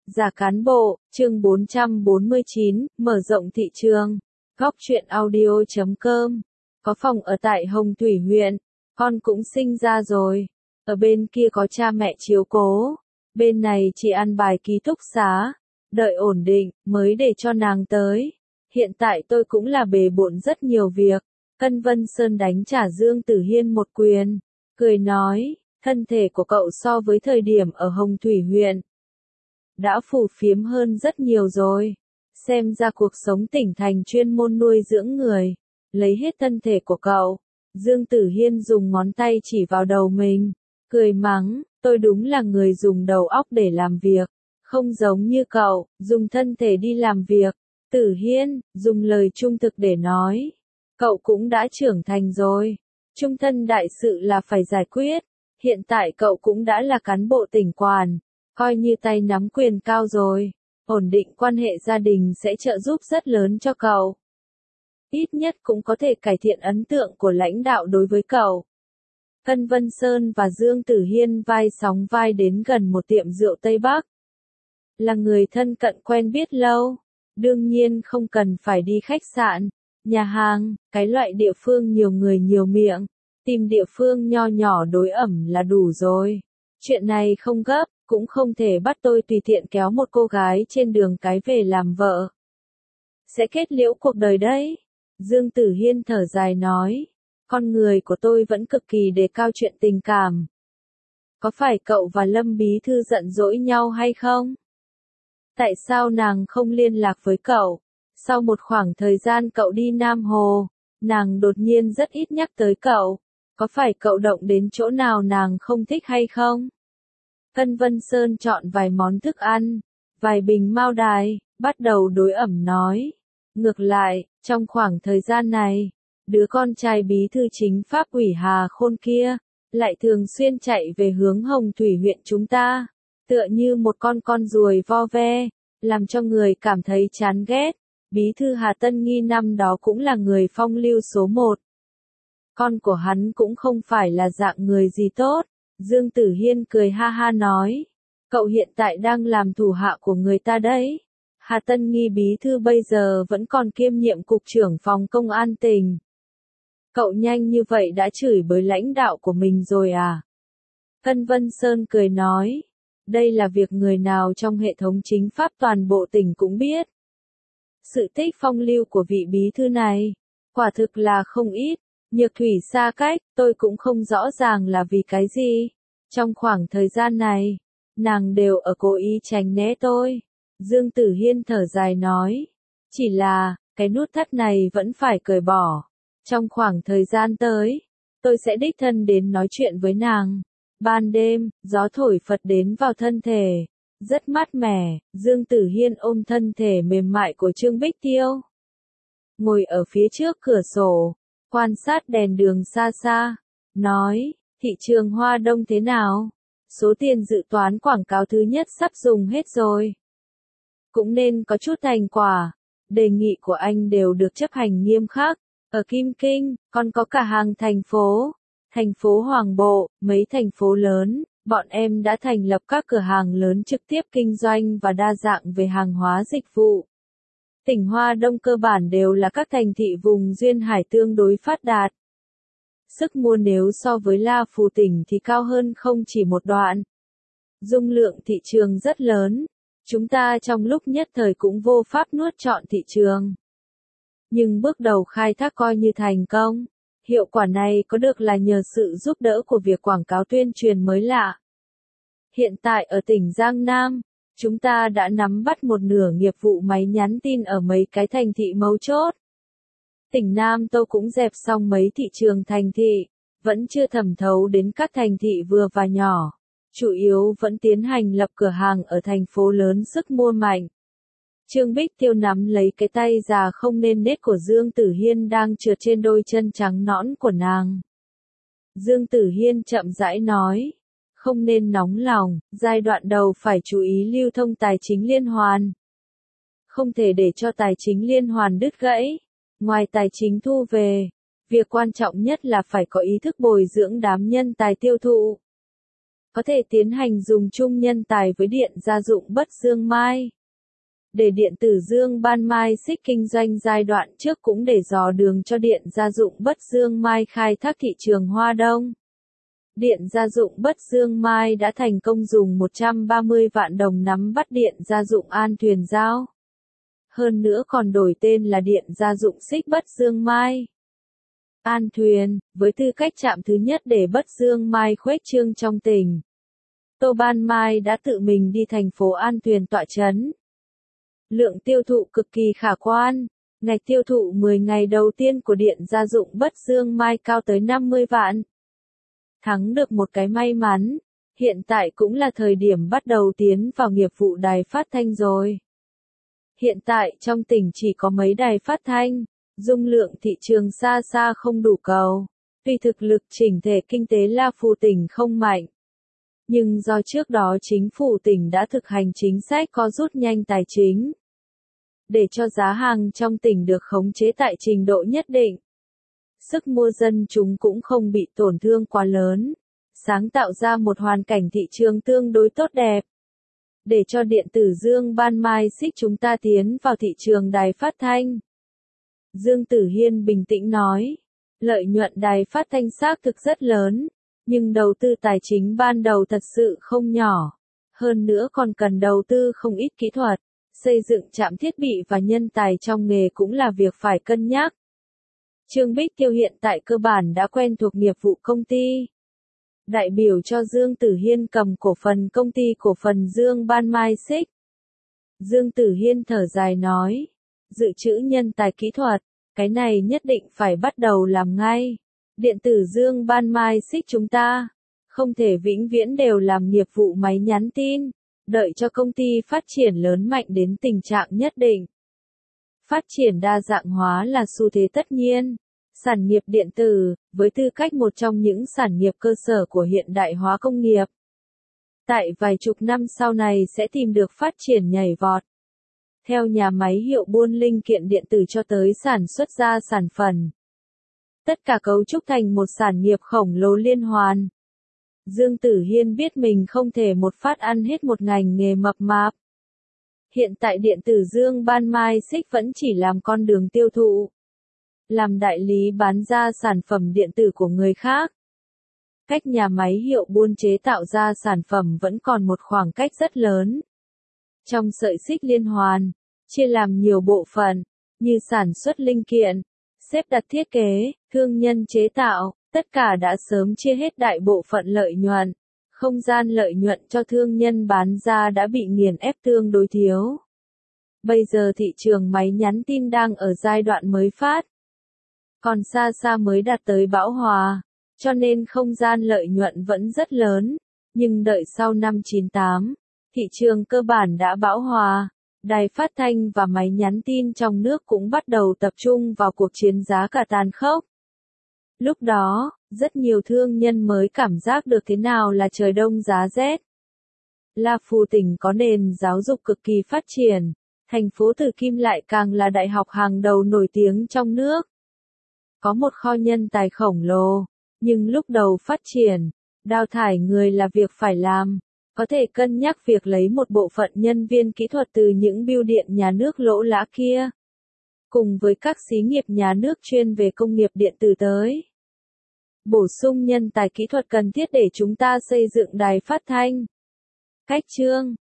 Giả cán bộ, chương 449, mở rộng thị trường. Góc truyện audio.com. Có phòng ở tại Hồng Thủy huyện. Con cũng sinh ra rồi. Ở bên kia có cha mẹ chiếu cố. Bên này chỉ ăn bài ký túc xá. Đợi ổn định, mới để cho nàng tới. Hiện tại tôi cũng là bề bộn rất nhiều việc. Cân Vân Sơn đánh trả Dương Tử Hiên một quyền. Cười nói, thân thể của cậu so với thời điểm ở Hồng Thủy huyện đã phù phiếm hơn rất nhiều rồi. Xem ra cuộc sống tỉnh thành chuyên môn nuôi dưỡng người. Lấy hết thân thể của cậu. Dương Tử Hiên dùng ngón tay chỉ vào đầu mình. Cười mắng, tôi đúng là người dùng đầu óc để làm việc. Không giống như cậu, dùng thân thể đi làm việc. Tử Hiên, dùng lời trung thực để nói. Cậu cũng đã trưởng thành rồi. Trung thân đại sự là phải giải quyết. Hiện tại cậu cũng đã là cán bộ tỉnh quản. Coi như tay nắm quyền cao rồi. Ổn định quan hệ gia đình sẽ trợ giúp rất lớn cho cậu. Ít nhất cũng có thể cải thiện ấn tượng của lãnh đạo đối với cậu. Cân Vân Sơn và Dương Tử Hiên vai sóng vai đến gần một tiệm rượu Tây Bắc. Là người thân cận quen biết lâu. Đương nhiên không cần phải đi khách sạn, nhà hàng, cái loại địa phương nhiều người nhiều miệng. Tìm địa phương nho nhỏ đối ẩm là đủ rồi. Chuyện này không gấp. Cũng không thể bắt tôi tùy tiện kéo một cô gái trên đường cái về làm vợ. Sẽ kết liễu cuộc đời đấy. Dương Tử Hiên thở dài nói. Con người của tôi vẫn cực kỳ đề cao chuyện tình cảm. Có phải cậu và Lâm Bí Thư giận dỗi nhau hay không? Tại sao nàng không liên lạc với cậu? Sau một khoảng thời gian cậu đi Nam Hồ, nàng đột nhiên rất ít nhắc tới cậu. Có phải cậu động đến chỗ nào nàng không thích hay không? Cân Vân Sơn chọn vài món thức ăn, vài bình mao đài, bắt đầu đối ẩm nói. Ngược lại, trong khoảng thời gian này, đứa con trai bí thư chính pháp ủy Hà Khôn kia, lại thường xuyên chạy về hướng Hồng Thủy huyện chúng ta, tựa như một con ruồi vo ve, làm cho người cảm thấy chán ghét. Bí thư Hà Tân Nghi năm đó cũng là người phong lưu số 1. Con của hắn cũng không phải là dạng người gì tốt. Dương Tử Hiên cười ha ha nói. Cậu hiện tại đang làm thủ hạ của người ta đấy. Hà Tân Nghi bí thư bây giờ vẫn còn kiêm nhiệm cục trưởng phòng công an tỉnh. Cậu nhanh như vậy đã chửi bới lãnh đạo của mình rồi à? Cân Vân Sơn cười nói. Đây là việc người nào trong hệ thống chính pháp toàn bộ tỉnh cũng biết. Sự tích phong lưu của vị bí thư này, quả thực là không ít. Nhược thủy xa cách, tôi cũng không rõ ràng là vì cái gì. Trong khoảng thời gian này, nàng đều ở cố ý tránh né tôi. Dương Tử Hiên thở dài nói. Chỉ là, cái nút thắt này vẫn phải cởi bỏ. Trong khoảng thời gian tới, tôi sẽ đích thân đến nói chuyện với nàng. Ban đêm, gió thổi phật đến vào thân thể. Rất mát mẻ, Dương Tử Hiên ôm thân thể mềm mại của Trương Bích Tiêu. Ngồi ở phía trước cửa sổ. Quan sát đèn đường xa xa, nói, thị trường Hoa Đông thế nào? Số tiền dự toán quảng cáo thứ nhất sắp dùng hết rồi. Cũng nên có chút thành quả. Đề nghị của anh đều được chấp hành nghiêm khắc. Ở Kim Kinh, còn có cả hàng thành phố Hoàng Bộ, mấy thành phố lớn, bọn em đã thành lập các cửa hàng lớn trực tiếp kinh doanh và đa dạng về hàng hóa dịch vụ. Tỉnh Hoa Đông cơ bản đều là các thành thị vùng duyên hải tương đối phát đạt. Sức mua nếu so với La Phù tỉnh thì cao hơn không chỉ một đoạn. Dung lượng thị trường rất lớn. Chúng ta trong lúc nhất thời cũng vô pháp nuốt trọn thị trường. Nhưng bước đầu khai thác coi như thành công. Hiệu quả này có được là nhờ sự giúp đỡ của việc quảng cáo tuyên truyền mới lạ. Hiện tại ở tỉnh Giang Nam, chúng ta đã nắm bắt một nửa nghiệp vụ máy nhắn tin ở mấy cái thành thị mấu chốt. Tỉnh Nam Tô cũng dẹp xong mấy thị trường thành thị, vẫn chưa thẩm thấu đến các thành thị vừa và nhỏ. Chủ yếu vẫn tiến hành lập cửa hàng ở thành phố lớn sức mua mạnh. Trương Bích Tiêu nắm lấy cái tay già không nên nết của Dương Tử Hiên đang trượt trên đôi chân trắng nõn của nàng. Dương Tử Hiên chậm rãi nói. Không nên nóng lòng, giai đoạn đầu phải chú ý lưu thông tài chính liên hoàn. Không thể để cho tài chính liên hoàn đứt gãy. Ngoài tài chính thu về, việc quan trọng nhất là phải có ý thức bồi dưỡng đám nhân tài tiêu thụ. có thể tiến hành dùng chung nhân tài với điện gia dụng Bất Dương Mai. Để điện tử Dương Ban Mai Xích kinh doanh giai đoạn trước cũng để dò đường cho điện gia dụng Bất Dương Mai khai thác thị trường Hoa Đông. Điện gia dụng Bất Dương Mai đã thành công dùng 130 vạn đồng nắm bắt điện gia dụng An Thuyền Giao. Hơn nữa còn đổi tên là điện gia dụng Xích Bất Dương Mai. An Thuyền, với tư cách trạm thứ nhất để Bất Dương Mai khuếch trương trong tỉnh. Tô Ban Mai đã tự mình đi thành phố An Thuyền tọa trấn. Lượng tiêu thụ cực kỳ khả quan, ngạch tiêu thụ 10 ngày đầu tiên của điện gia dụng Bất Dương Mai cao tới 50 vạn. Thắng được một cái may mắn, hiện tại cũng là thời điểm bắt đầu tiến vào nghiệp vụ đài phát thanh rồi. Hiện tại trong tỉnh chỉ có mấy đài phát thanh, dung lượng thị trường xa xa không đủ cầu, tuy thực lực chỉnh thể kinh tế La Phù tỉnh không mạnh. Nhưng do trước đó chính phủ tỉnh đã thực hành chính sách co rút nhanh tài chính, để cho giá hàng trong tỉnh được khống chế tại trình độ nhất định. Sức mua dân chúng cũng không bị tổn thương quá lớn, sáng tạo ra một hoàn cảnh thị trường tương đối tốt đẹp. Để cho điện tử Dương Ban Mai Xích chúng ta tiến vào thị trường đài phát thanh. Dương Tử Hiên bình tĩnh nói, lợi nhuận đài phát thanh xác thực rất lớn, nhưng đầu tư tài chính ban đầu thật sự không nhỏ. Hơn nữa còn cần đầu tư không ít kỹ thuật, xây dựng trạm thiết bị và nhân tài trong nghề cũng là việc phải cân nhắc. Trương Bích Tiêu hiện tại cơ bản đã quen thuộc nghiệp vụ công ty. Đại biểu cho Dương Tử Hiên cầm cổ phần công ty cổ phần Dương Ban Mai Xích. Dương Tử Hiên thở dài nói, dự trữ nhân tài kỹ thuật, cái này nhất định phải bắt đầu làm ngay. Điện tử Dương Ban Mai Xích chúng ta, không thể vĩnh viễn đều làm nghiệp vụ máy nhắn tin, đợi cho công ty phát triển lớn mạnh đến tình trạng nhất định. Phát triển đa dạng hóa là xu thế tất nhiên. Sản nghiệp điện tử, với tư cách một trong những sản nghiệp cơ sở của hiện đại hóa công nghiệp, tại vài chục năm sau này sẽ tìm được phát triển nhảy vọt. Theo nhà máy hiệu buôn linh kiện điện tử cho tới sản xuất ra sản phẩm. Tất cả cấu trúc thành một sản nghiệp khổng lồ liên hoàn. Dương Tử Hiên biết mình không thể một phát ăn hết một ngành nghề mập mạp. Hiện tại điện tử Dương Ban Mai Xích vẫn chỉ làm con đường tiêu thụ. Làm đại lý bán ra sản phẩm điện tử của người khác. Cách nhà máy hiệu buôn chế tạo ra sản phẩm vẫn còn một khoảng cách rất lớn. Trong sợi xích liên hoàn, chia làm nhiều bộ phận, như sản xuất linh kiện, xếp đặt thiết kế, thương nhân chế tạo, tất cả đã sớm chia hết đại bộ phận lợi nhuận. Không gian lợi nhuận cho thương nhân bán ra đã bị nghiền ép tương đối thiếu. Bây giờ thị trường máy nhắn tin đang ở giai đoạn mới phát. Còn xa xa mới đạt tới bão hòa, cho nên không gian lợi nhuận vẫn rất lớn, nhưng đợi sau năm 98, thị trường cơ bản đã bão hòa, đài phát thanh và máy nhắn tin trong nước cũng bắt đầu tập trung vào cuộc chiến giá cả tàn khốc. Lúc đó, rất nhiều thương nhân mới cảm giác được thế nào là trời đông giá rét. La Phù tỉnh có nền giáo dục cực kỳ phát triển, thành phố Tử Kim lại càng là đại học hàng đầu nổi tiếng trong nước. Có một kho nhân tài khổng lồ, nhưng lúc đầu phát triển, đào thải người là việc phải làm, có thể cân nhắc việc lấy một bộ phận nhân viên kỹ thuật từ những bưu điện nhà nước lỗ lã kia, cùng với các xí nghiệp nhà nước chuyên về công nghiệp điện tử tới. Bổ sung nhân tài kỹ thuật cần thiết để chúng ta xây dựng đài phát thanh. Cách chương